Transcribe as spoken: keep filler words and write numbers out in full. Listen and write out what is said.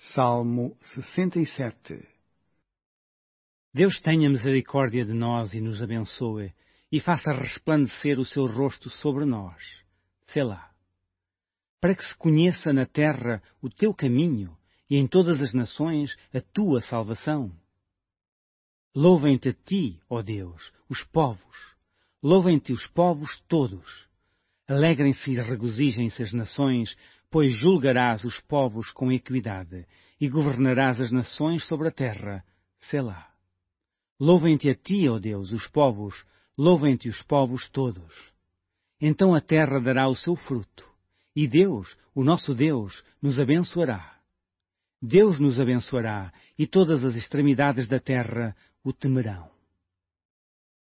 Salmo sessenta e sete. Deus tenha misericórdia de nós e nos abençoe, e faça resplandecer o seu rosto sobre nós. Selá. Para que se conheça na terra o teu caminho, e em todas as nações a tua salvação. Louvem-te a ti, ó Deus, os povos. Louvem-te os povos todos. Alegrem-se e regozijem-se as nações, pois julgarás os povos com equidade, e governarás as nações sobre a terra. Selá. Louvem-te a ti, ó Deus, os povos, louvem-te os povos todos. Então a terra dará o seu fruto, e Deus, o nosso Deus, nos abençoará. Deus nos abençoará, e todas as extremidades da terra o temerão.